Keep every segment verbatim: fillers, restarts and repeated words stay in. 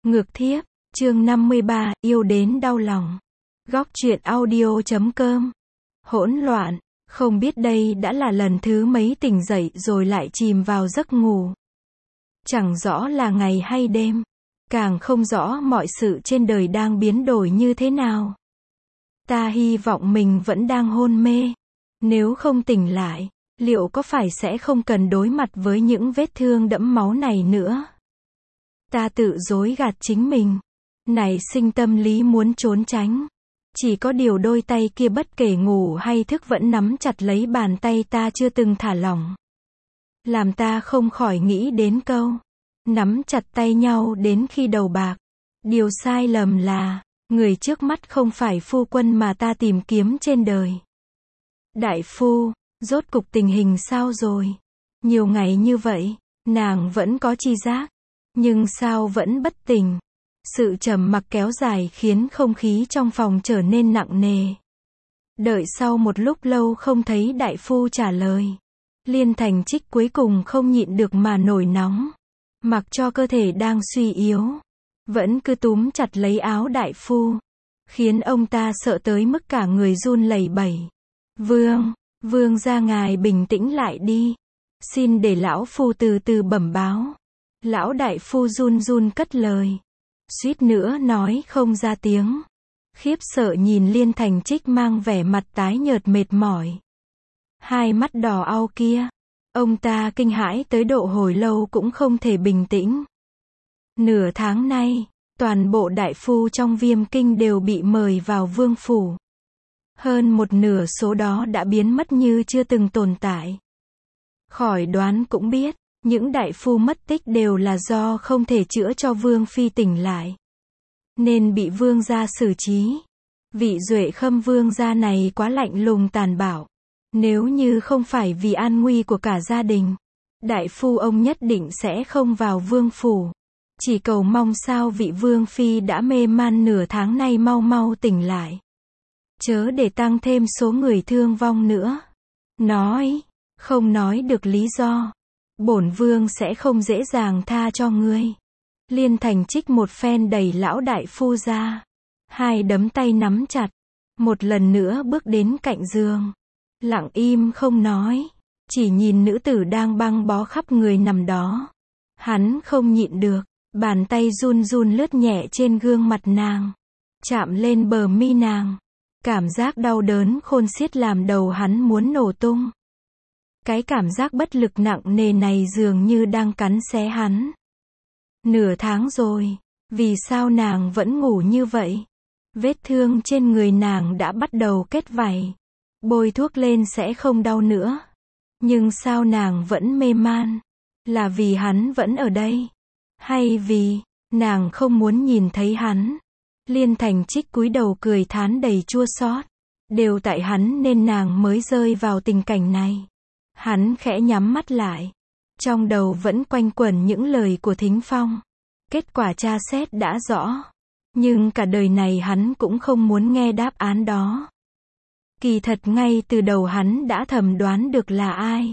Ngược thiếp, chương năm mươi ba, yêu đến đau lòng. Góc truyện audio chấm com. Hỗn loạn, không biết đây đã là lần thứ mấy tỉnh dậy rồi lại chìm vào giấc ngủ. Chẳng rõ là ngày hay đêm, càng không rõ mọi sự trên đời đang biến đổi như thế nào. Ta hy vọng mình vẫn đang hôn mê. Nếu không tỉnh lại, liệu có phải sẽ không cần đối mặt với những vết thương đẫm máu này nữa? Ta tự dối gạt chính mình, nảy sinh tâm lý muốn trốn tránh. Chỉ có điều đôi tay kia bất kể ngủ hay thức vẫn nắm chặt lấy bàn tay ta chưa từng thả lỏng. Làm ta không khỏi nghĩ đến câu, nắm chặt tay nhau đến khi đầu bạc. Điều sai lầm là, người trước mắt không phải phu quân mà ta tìm kiếm trên đời. Đại phu, rốt cục tình hình sao rồi? Nhiều ngày như vậy, nàng vẫn có tri giác, nhưng sao vẫn bất tỉnh? Sự trầm mặc kéo dài khiến không khí trong phòng trở nên nặng nề. Đợi sau một lúc lâu không thấy đại phu trả lời, Liên Thành Trích cuối cùng không nhịn được mà nổi nóng. Mặc cho cơ thể đang suy yếu, vẫn cứ túm chặt lấy áo đại phu, khiến ông ta sợ tới mức cả người run lẩy bẩy. Vương, vương gia ngài bình tĩnh lại đi. Xin để lão phu từ từ bẩm báo. Lão đại phu run run cất lời, suýt nữa nói không ra tiếng. Khiếp sợ nhìn Liên Thành Trích mang vẻ mặt tái nhợt mệt mỏi, hai mắt đỏ au kia. Ông ta kinh hãi tới độ hồi lâu cũng không thể bình tĩnh. Nửa tháng nay, toàn bộ đại phu trong Viêm Kinh đều bị mời vào vương phủ. Hơn một nửa số đó đã biến mất như chưa từng tồn tại. Khỏi đoán cũng biết, những đại phu mất tích đều là do không thể chữa cho vương phi tỉnh lại, nên bị vương gia xử trí. Vị Duệ Khâm vương gia này quá lạnh lùng tàn bạo. Nếu như không phải vì an nguy của cả gia đình, đại phu ông nhất định sẽ không vào vương phủ. Chỉ cầu mong sao vị vương phi đã mê man nửa tháng nay mau mau tỉnh lại, chớ để tăng thêm số người thương vong nữa. Nói, không nói được lý do, bổn vương sẽ không dễ dàng tha cho ngươi. Liên Thành Trích một phen đẩy lão đại phu ra, hai đấm tay nắm chặt, một lần nữa bước đến cạnh giường, lặng im không nói, chỉ nhìn nữ tử đang băng bó khắp người nằm đó. Hắn không nhịn được, bàn tay run run lướt nhẹ trên gương mặt nàng, chạm lên bờ mi nàng. Cảm giác đau đớn khôn xiết làm đầu hắn muốn nổ tung. Cái cảm giác bất lực nặng nề này dường như đang cắn xé hắn. Nửa tháng rồi, vì sao nàng vẫn ngủ như vậy? Vết thương trên người nàng đã bắt đầu kết vảy, bôi thuốc lên sẽ không đau nữa. Nhưng sao nàng vẫn mê man? Là vì hắn vẫn ở đây? Hay vì nàng không muốn nhìn thấy hắn? Liên Thành Trích cúi đầu cười thán đầy chua xót. Đều tại hắn nên nàng mới rơi vào tình cảnh này. Hắn khẽ nhắm mắt lại, trong đầu vẫn quanh quẩn những lời của Thính Phong. Kết quả tra xét đã rõ, nhưng cả đời này hắn cũng không muốn nghe đáp án đó. Kỳ thật ngay từ đầu hắn đã thầm đoán được là ai.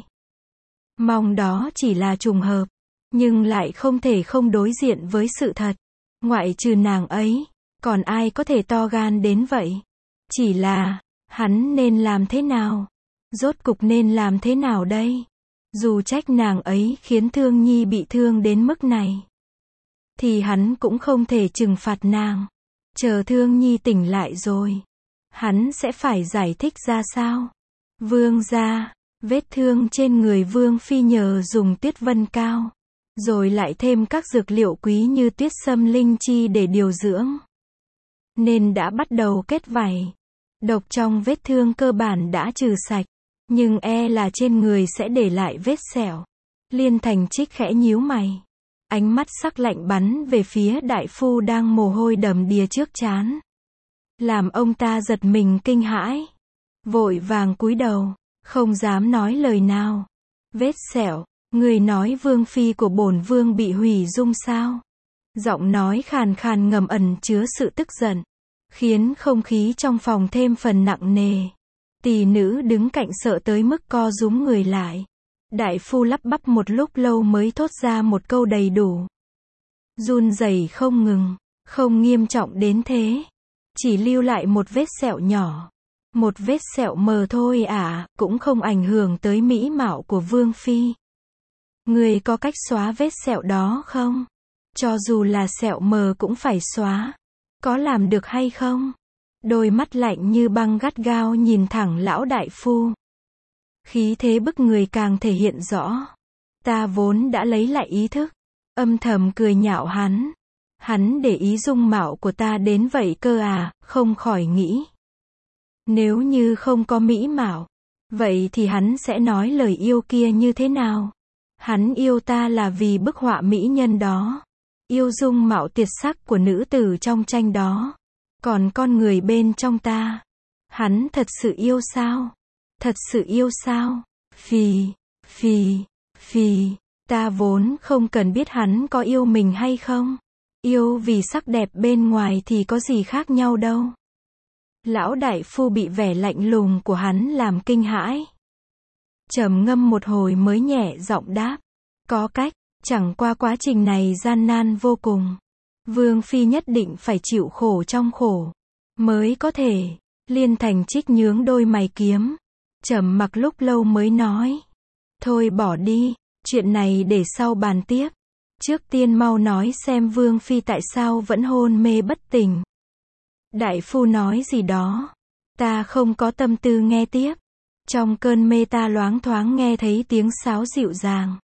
Mong đó chỉ là trùng hợp, nhưng lại không thể không đối diện với sự thật. Ngoại trừ nàng ấy, còn ai có thể to gan đến vậy? Chỉ là, hắn nên làm thế nào? Rốt cục nên làm thế nào đây? Dù trách nàng ấy khiến Thương Nhi bị thương đến mức này, thì hắn cũng không thể trừng phạt nàng. Chờ Thương Nhi tỉnh lại rồi, hắn sẽ phải giải thích ra sao? Vương gia, vết thương trên người vương phi nhờ dùng tuyết vân cao, rồi lại thêm các dược liệu quý như tuyết sâm linh chi để điều dưỡng, nên đã bắt đầu kết vảy. Độc trong vết thương cơ bản đã trừ sạch, nhưng e là trên người sẽ để lại vết sẹo. Liên Thành Trích khẽ nhíu mày, ánh mắt sắc lạnh bắn về phía đại phu đang mồ hôi đầm đìa trước trán, làm ông ta giật mình kinh hãi, vội vàng cúi đầu, không dám nói lời nào. Vết sẹo, người nói vương phi của bổn vương bị hủy dung sao? Giọng nói khàn khàn ngầm ẩn chứa sự tức giận, khiến không khí trong phòng thêm phần nặng nề. Tỷ nữ đứng cạnh sợ tới mức co rúm người lại. Đại phu lắp bắp một lúc lâu mới thốt ra một câu đầy đủ. run rẩy không ngừng, không nghiêm trọng đến thế. Chỉ lưu lại một vết sẹo nhỏ. Một vết sẹo mờ thôi à, cũng không ảnh hưởng tới mỹ mạo của Vương Phi. Người có cách xóa vết sẹo đó không? Cho dù là sẹo mờ cũng phải xóa. Có làm được hay không? Đôi mắt lạnh như băng gắt gao nhìn thẳng lão đại phu. Khí thế bức người càng thể hiện rõ. Ta vốn đã lấy lại ý thức. Âm thầm cười nhạo hắn. Hắn để ý dung mạo của ta đến vậy cơ à, không khỏi nghĩ. Nếu như không có mỹ mạo, vậy thì hắn sẽ nói lời yêu kia như thế nào? Hắn yêu ta là vì bức họa mỹ nhân đó. Yêu dung mạo tuyệt sắc của nữ tử trong tranh đó. Còn con người bên trong ta, hắn thật sự yêu sao? Thật sự yêu sao? Phì, phì, phì, ta vốn không cần biết hắn có yêu mình hay không. Yêu vì sắc đẹp bên ngoài thì có gì khác nhau đâu. Lão đại phu bị vẻ lạnh lùng của hắn làm kinh hãi. Trầm ngâm một hồi mới nhẹ giọng đáp. Có cách, chẳng qua quá trình này gian nan vô cùng. Vương Phi nhất định phải chịu khổ trong khổ. Mới có thể. Liên Thành Trích nhướng đôi mày kiếm. Trầm mặc lúc lâu mới nói. Thôi bỏ đi, chuyện này để sau bàn tiếp. Trước tiên mau nói xem Vương Phi tại sao vẫn hôn mê bất tỉnh. Đại phu nói gì đó. Ta không có tâm tư nghe tiếp. Trong cơn mê ta loáng thoáng nghe thấy tiếng sáo dịu dàng.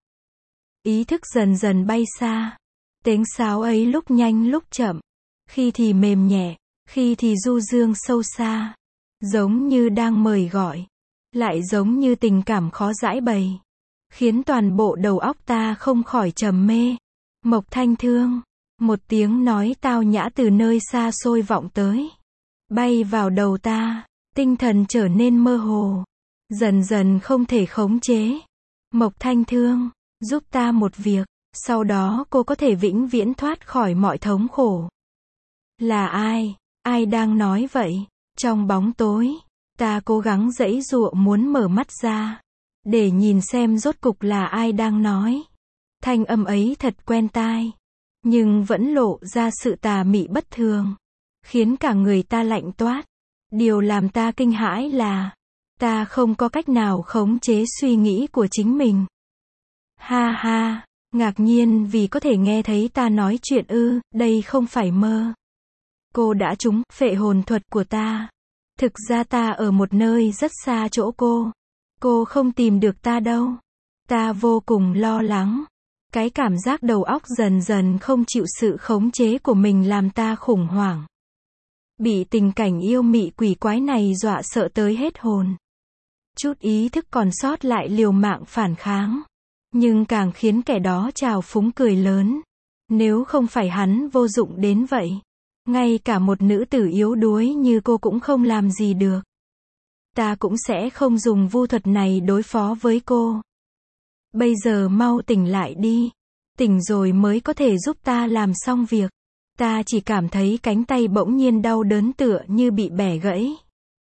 Ý thức dần dần bay xa. Tiếng sáo ấy lúc nhanh lúc chậm. Khi thì mềm nhẹ, khi thì du dương sâu xa. Giống như đang mời gọi. Lại giống như tình cảm khó giãi bày. Khiến toàn bộ đầu óc ta không khỏi trầm mê. Mộc Thanh Thương. Một tiếng nói tao nhã từ nơi xa xôi vọng tới. Bay vào đầu ta. Tinh thần trở nên mơ hồ. Dần dần không thể khống chế. Mộc Thanh Thương, giúp ta một việc. Sau đó cô có thể vĩnh viễn thoát khỏi mọi thống khổ. Là ai? Ai đang nói vậy? Trong bóng tối, ta cố gắng giãy giụa muốn mở mắt ra. Để nhìn xem rốt cục là ai đang nói. Thanh âm ấy thật quen tai. Nhưng vẫn lộ ra sự tà mị bất thường. Khiến cả người ta lạnh toát. Điều làm ta kinh hãi là ta không có cách nào khống chế suy nghĩ của chính mình. Ha ha, ngạc nhiên vì có thể nghe thấy ta nói chuyện ư, đây không phải mơ. Cô đã trúng phệ hồn thuật của ta. Thực ra ta ở một nơi rất xa chỗ cô. Cô không tìm được ta đâu. Ta vô cùng lo lắng. Cái cảm giác đầu óc dần dần không chịu sự khống chế của mình làm ta khủng hoảng. Bị tình cảnh yêu mị quỷ quái này dọa sợ tới hết hồn. Chút ý thức còn sót lại liều mạng phản kháng. Nhưng càng khiến kẻ đó trào phúng cười lớn. Nếu không phải hắn vô dụng đến vậy. Ngay cả một nữ tử yếu đuối như cô cũng không làm gì được. Ta cũng sẽ không dùng vu thuật này đối phó với cô. Bây giờ mau tỉnh lại đi. Tỉnh rồi mới có thể giúp ta làm xong việc. Ta chỉ cảm thấy cánh tay bỗng nhiên đau đớn tựa như bị bẻ gãy.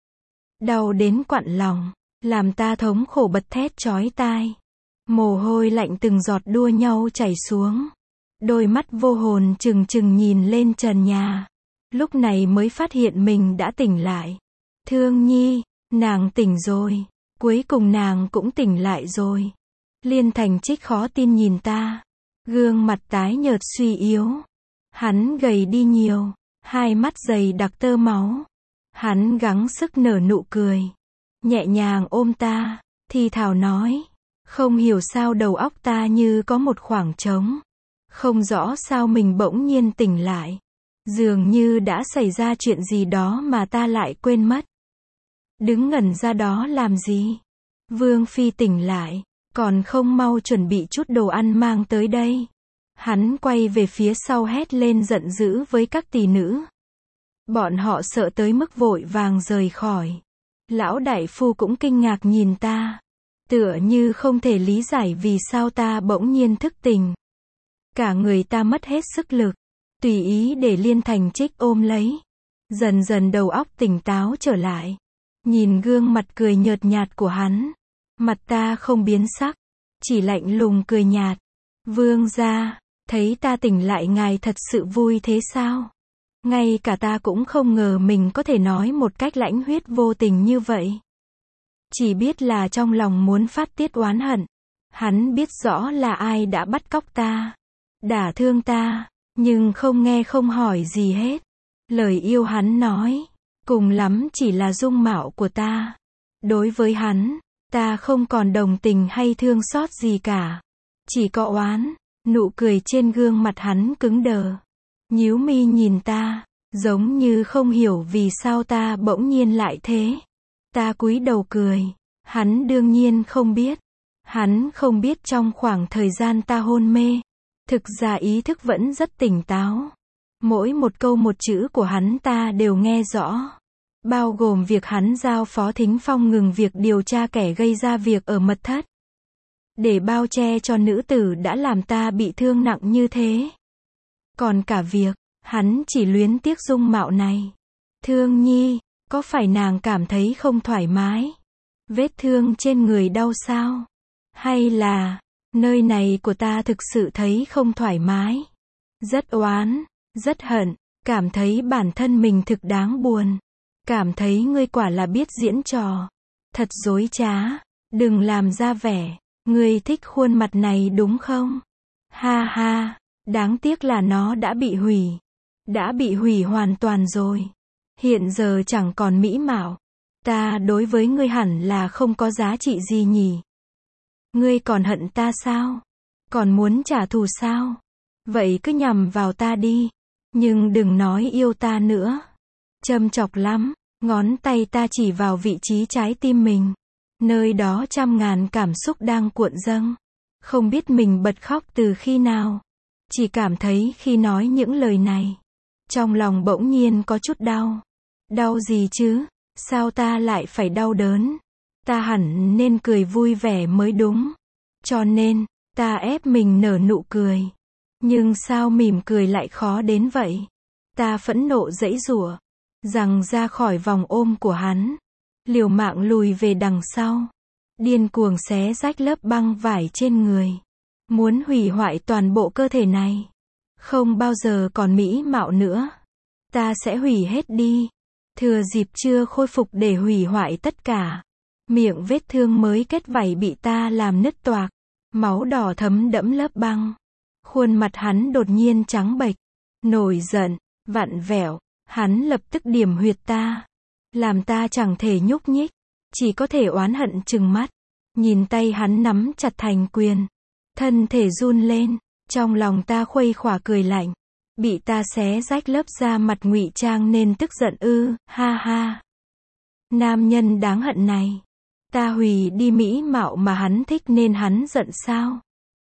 Đau đến quặn lòng. Làm ta thống khổ bật thét chói tai. Mồ hôi lạnh từng giọt đua nhau chảy xuống. Đôi mắt vô hồn trừng trừng nhìn lên trần nhà. Lúc này mới phát hiện mình đã tỉnh lại. Thương Nhi, nàng tỉnh rồi. Cuối cùng nàng cũng tỉnh lại rồi. Liên Thành Trích khó tin nhìn ta. Gương mặt tái nhợt suy yếu. Hắn gầy đi nhiều. Hai mắt dày đặc tơ máu. Hắn gắng sức nở nụ cười. Nhẹ nhàng ôm ta. Thì thào nói. Không hiểu sao đầu óc ta như có một khoảng trống. Không rõ sao mình bỗng nhiên tỉnh lại. Dường như đã xảy ra chuyện gì đó mà ta lại quên mất. Đứng ngẩn ra đó làm gì? Vương Phi tỉnh lại. Còn không mau chuẩn bị chút đồ ăn mang tới đây. Hắn quay về phía sau hét lên giận dữ với các tỷ nữ. Bọn họ sợ tới mức vội vàng rời khỏi. Lão đại phu cũng kinh ngạc nhìn ta. Tựa như không thể lý giải vì sao ta bỗng nhiên thức tỉnh. Cả người ta mất hết sức lực. Tùy ý để Liên Thành Trích ôm lấy. Dần dần đầu óc tỉnh táo trở lại. Nhìn gương mặt cười nhợt nhạt của hắn. Mặt ta không biến sắc. Chỉ lạnh lùng cười nhạt. Vương gia, Thấy ta tỉnh lại ngài thật sự vui thế sao? Ngay cả ta cũng không ngờ mình có thể nói một cách lãnh huyết vô tình như vậy. Chỉ biết là trong lòng muốn phát tiết oán hận. Hắn biết rõ là ai đã bắt cóc ta, đả thương ta, nhưng không nghe không hỏi gì hết. Lời yêu hắn nói, cùng lắm chỉ là dung mạo của ta. Đối với hắn, ta không còn đồng tình hay thương xót gì cả. Chỉ có oán. Nụ cười trên gương mặt hắn cứng đờ. Nhíu mi nhìn ta, giống như không hiểu vì sao ta bỗng nhiên lại thế. Ta cúi đầu cười. Hắn đương nhiên không biết. Hắn không biết trong khoảng thời gian ta hôn mê, thực ra ý thức vẫn rất tỉnh táo. Mỗi một câu một chữ của hắn ta đều nghe rõ. Bao gồm việc hắn giao Phó Thính Phong ngừng việc điều tra kẻ gây ra việc ở mật thất. Để bao che cho nữ tử đã làm ta bị thương nặng như thế. Còn cả việc, hắn chỉ luyến tiếc dung mạo này. Thương Nhi, có phải nàng cảm thấy không thoải mái? Vết thương trên người đau sao? Hay là, nơi này của ta thực sự thấy không thoải mái? Rất oán, rất hận, cảm thấy bản thân mình thực đáng buồn. Cảm thấy ngươi quả là biết diễn trò. Thật dối trá, đừng làm ra vẻ. Ngươi thích khuôn mặt này đúng không? Ha ha, đáng tiếc là nó đã bị hủy. Đã bị hủy hoàn toàn rồi. Hiện giờ chẳng còn mỹ mạo. Ta đối với ngươi hẳn là không có giá trị gì nhỉ? Ngươi còn hận ta sao? Còn muốn trả thù sao? Vậy cứ nhằm vào ta đi. Nhưng đừng nói yêu ta nữa. Châm chọc lắm. Ngón tay ta chỉ vào vị trí trái tim mình. Nơi đó trăm ngàn cảm xúc đang cuộn dâng. Không biết mình bật khóc từ khi nào. Chỉ cảm thấy khi nói những lời này, trong lòng bỗng nhiên có chút đau. Đau gì chứ? Sao ta lại phải đau đớn? Ta hẳn nên cười vui vẻ mới đúng. Cho nên, ta ép mình nở nụ cười. Nhưng sao mỉm cười lại khó đến vậy? Ta phẫn nộ giãy giụa, rằng ra khỏi vòng ôm của hắn. Liều mạng lùi về đằng sau. Điên cuồng xé rách lớp băng vải trên người. Muốn hủy hoại toàn bộ cơ thể này. Không bao giờ còn mỹ mạo nữa. Ta sẽ hủy hết đi. Thừa dịp chưa khôi phục để hủy hoại tất cả. Miệng vết thương mới kết vảy bị ta làm nứt toạc. Máu đỏ thấm đẫm lớp băng. Khuôn mặt hắn đột nhiên trắng bệch. Nổi giận, vặn vẹo. Hắn lập tức điểm huyệt ta. Làm ta chẳng thể nhúc nhích. Chỉ có thể oán hận trừng mắt. Nhìn tay hắn nắm chặt thành quyền. Thân thể run lên. Trong lòng ta khuây khỏa cười lạnh. Bị ta xé rách lớp da mặt ngụy trang nên tức giận ư, ha ha. Nam nhân đáng hận này. Ta hủy đi mỹ mạo mà hắn thích nên hắn giận sao?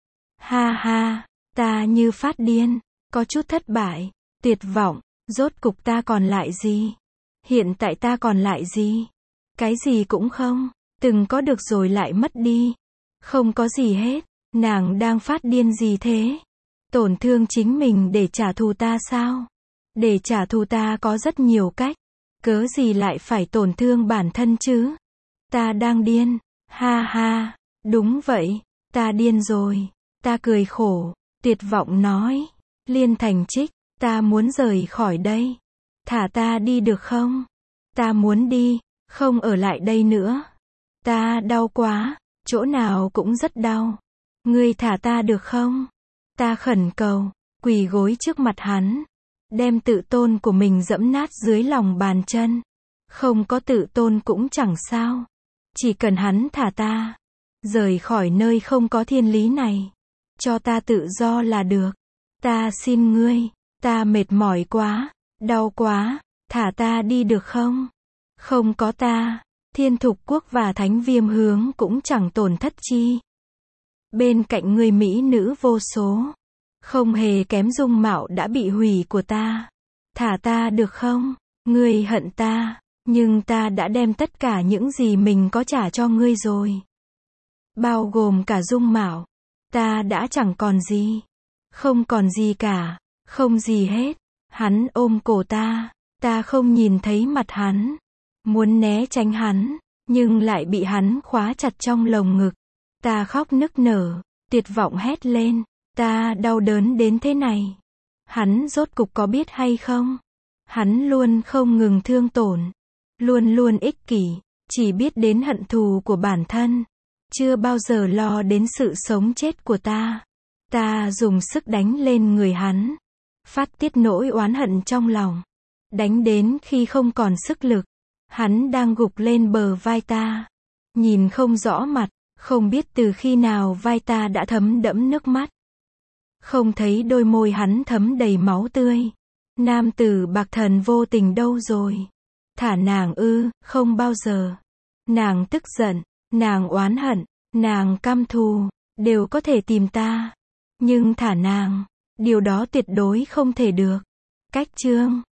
Ha ha, ta như phát điên. Có chút thất bại, tuyệt vọng. Rốt cục ta còn lại gì? Hiện tại ta còn lại gì? Cái gì cũng không. Từng có được rồi lại mất đi. Không có gì hết. Nàng đang phát điên gì thế? Tổn thương chính mình để trả thù ta sao? Để trả thù ta có rất nhiều cách. Cớ gì lại phải tổn thương bản thân chứ? Ta đang điên. Ha ha. Đúng vậy. Ta điên rồi. Ta cười khổ. Tuyệt vọng nói. Liên Thành Trích. Ta muốn rời khỏi đây. Thả ta đi được không? Ta muốn đi. Không ở lại đây nữa. Ta đau quá. Chỗ nào cũng rất đau. Ngươi thả ta được không? Ta khẩn cầu. Quỳ gối trước mặt hắn. Đem tự tôn của mình dẫm nát dưới lòng bàn chân. Không có tự tôn cũng chẳng sao. Chỉ cần hắn thả ta. Rời khỏi nơi không có thiên lý này. Cho ta tự do là được. Ta xin ngươi. Ta mệt mỏi quá. Đau quá. Thả ta đi được không? Không có ta. Thiên Thục Quốc và Thánh Viêm Hướng cũng chẳng tổn thất chi. Bên cạnh người mỹ nữ vô số. Không hề kém dung mạo đã bị hủy của ta. Thả ta được không? Ngươi hận ta. Nhưng ta đã đem tất cả những gì mình có trả cho ngươi rồi. Bao gồm cả dung mạo. Ta đã chẳng còn gì. Không còn gì cả. Không gì hết. Hắn ôm cổ ta. Ta không nhìn thấy mặt hắn. Muốn né tránh hắn. Nhưng lại bị hắn khóa chặt trong lồng ngực. Ta khóc nức nở. Tuyệt vọng hét lên. Ta đau đớn đến thế này. Hắn rốt cục có biết hay không? Hắn luôn không ngừng thương tổn. Luôn luôn ích kỷ. Chỉ biết đến hận thù của bản thân. Chưa bao giờ lo đến sự sống chết của ta. Ta dùng sức đánh lên người hắn. Phát tiết nỗi oán hận trong lòng. Đánh đến khi không còn sức lực. Hắn đang gục lên bờ vai ta. Nhìn không rõ mặt. Không biết từ khi nào vai ta đã thấm đẫm nước mắt. Không thấy đôi môi hắn thấm đầy máu tươi. Nam tử bạc thần vô tình đâu rồi? Thả nàng ư, không bao giờ. Nàng tức giận, nàng oán hận, nàng căm thù, đều có thể tìm ta. Nhưng thả nàng, điều đó tuyệt đối không thể được. Cách chương